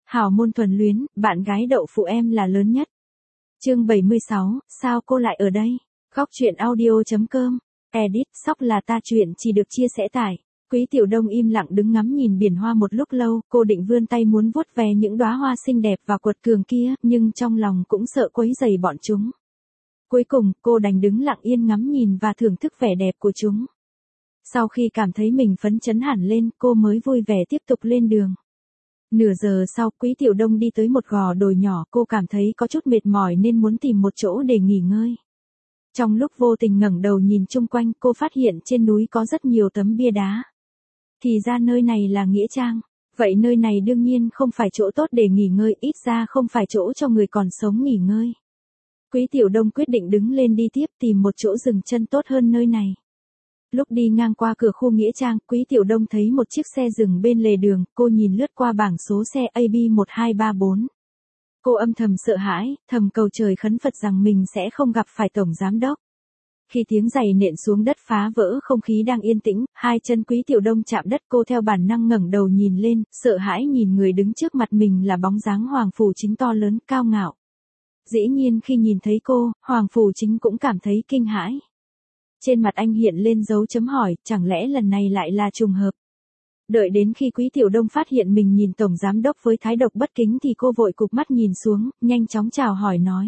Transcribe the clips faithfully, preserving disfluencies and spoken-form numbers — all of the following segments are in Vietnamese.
Hào môn thuần luyến, bạn gái đậu phụ em là lớn nhất. Chương bảy mươi sáu, sao cô lại ở đây? Góc truyện audio chấm com. Edit, sóc là ta chuyện chỉ được chia sẻ tải. Quý Tiểu Đông im lặng đứng ngắm nhìn biển hoa một lúc lâu, cô định vươn tay muốn vuốt ve những đóa hoa xinh đẹp và quật cường kia, nhưng trong lòng cũng sợ quấy rầy bọn chúng. Cuối cùng, cô đành đứng lặng yên ngắm nhìn và thưởng thức vẻ đẹp của chúng. Sau khi cảm thấy mình phấn chấn hẳn lên, cô mới vui vẻ tiếp tục lên đường. Nửa giờ sau, Quý Tiểu Đông đi tới một gò đồi nhỏ, cô cảm thấy có chút mệt mỏi nên muốn tìm một chỗ để nghỉ ngơi. Trong lúc vô tình ngẩng đầu nhìn chung quanh, cô phát hiện trên núi có rất nhiều tấm bia đá. Thì ra nơi này là nghĩa trang. Vậy nơi này đương nhiên không phải chỗ tốt để nghỉ ngơi, ít ra không phải chỗ cho người còn sống nghỉ ngơi. Quý Tiểu Đông quyết định đứng lên đi tiếp, tìm một chỗ dừng chân tốt hơn nơi này. Lúc đi ngang qua cửa khu nghĩa trang, Quý Tiểu Đông thấy một chiếc xe dừng bên lề đường, cô nhìn lướt qua bảng số xe A B một hai ba bốn. Cô âm thầm sợ hãi, thầm cầu trời khấn Phật rằng mình sẽ không gặp phải tổng giám đốc. Khi tiếng giày nện xuống đất phá vỡ không khí đang yên tĩnh, hai chân Quý Tiểu Đông chạm đất, cô theo bản năng ngẩng đầu nhìn lên, sợ hãi nhìn người đứng trước mặt mình là bóng dáng Hoàng Phủ Chính to lớn, cao ngạo. Dĩ nhiên khi nhìn thấy cô, Hoàng Phủ Chính cũng cảm thấy kinh hãi. Trên mặt anh hiện lên dấu chấm hỏi, chẳng lẽ lần này lại là trùng hợp. Đợi đến khi Quý Tiểu Đông phát hiện mình nhìn tổng giám đốc với thái độ bất kính thì cô vội cụp mắt nhìn xuống, nhanh chóng chào hỏi nói.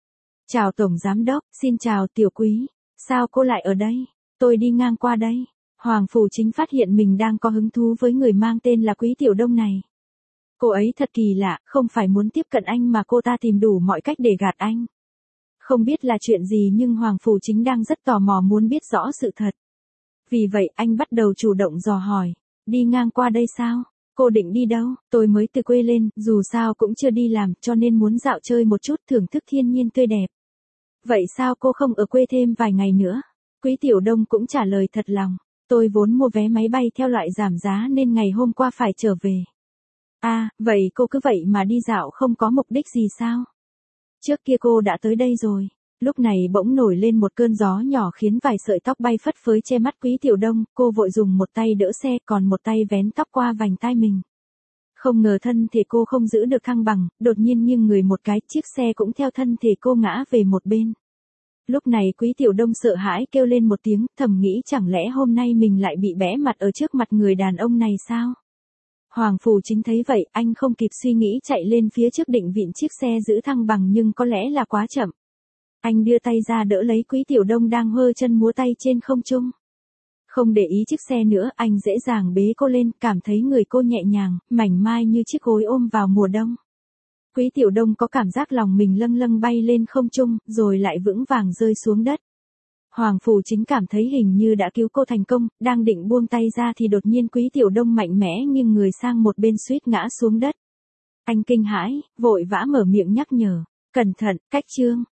Chào tổng giám đốc, xin chào Tiểu Quý, sao cô lại ở đây? Tôi đi ngang qua đây. Hoàng Phủ Chính phát hiện mình đang có hứng thú với người mang tên là Quý Tiểu Đông này. Cô ấy thật kỳ lạ, không phải muốn tiếp cận anh mà cô ta tìm đủ mọi cách để gạt anh. Không biết là chuyện gì nhưng Hoàng Phủ Chính đang rất tò mò muốn biết rõ sự thật. Vì vậy anh bắt đầu chủ động dò hỏi, đi ngang qua đây sao? Cô định đi đâu? Tôi mới từ quê lên, dù sao cũng chưa đi làm cho nên muốn dạo chơi một chút, thưởng thức thiên nhiên tươi đẹp. Vậy sao cô không ở quê thêm vài ngày nữa? Quý Tiểu Đông cũng trả lời thật lòng, tôi vốn mua vé máy bay theo loại giảm giá nên ngày hôm qua phải trở về. À, vậy cô cứ vậy mà đi dạo không có mục đích gì sao? Trước kia cô đã tới đây rồi. Lúc này bỗng nổi lên một cơn gió nhỏ khiến vài sợi tóc bay phất phới che mắt Quý Tiểu Đông, cô vội dùng một tay đỡ xe còn một tay vén tóc qua vành tai mình. Không ngờ thân thể cô không giữ được thăng bằng, đột nhiên nghiêng người một cái, chiếc xe cũng theo thân thể cô ngã về một bên. Lúc này Quý Tiểu Đông sợ hãi kêu lên một tiếng, thầm nghĩ chẳng lẽ hôm nay mình lại bị bẽ mặt ở trước mặt người đàn ông này sao? Hoàng Phủ Chính thấy vậy, anh không kịp suy nghĩ chạy lên phía trước định vịn chiếc xe giữ thăng bằng nhưng có lẽ là quá chậm. Anh đưa tay ra đỡ lấy Quý Tiểu Đông đang hơ chân múa tay trên không trung. Không để ý chiếc xe nữa, anh dễ dàng bế cô lên, cảm thấy người cô nhẹ nhàng, mảnh mai như chiếc gối ôm vào mùa đông. Quý Tiểu Đông có cảm giác lòng mình lâng lâng bay lên không trung, rồi lại vững vàng rơi xuống đất. Hoàng Phủ Chính cảm thấy hình như đã cứu cô thành công, đang định buông tay ra thì đột nhiên Quý Tiểu Đông mạnh mẽ nghiêng người sang một bên suýt ngã xuống đất. Anh kinh hãi, vội vã mở miệng nhắc nhở, cẩn thận, cách chương.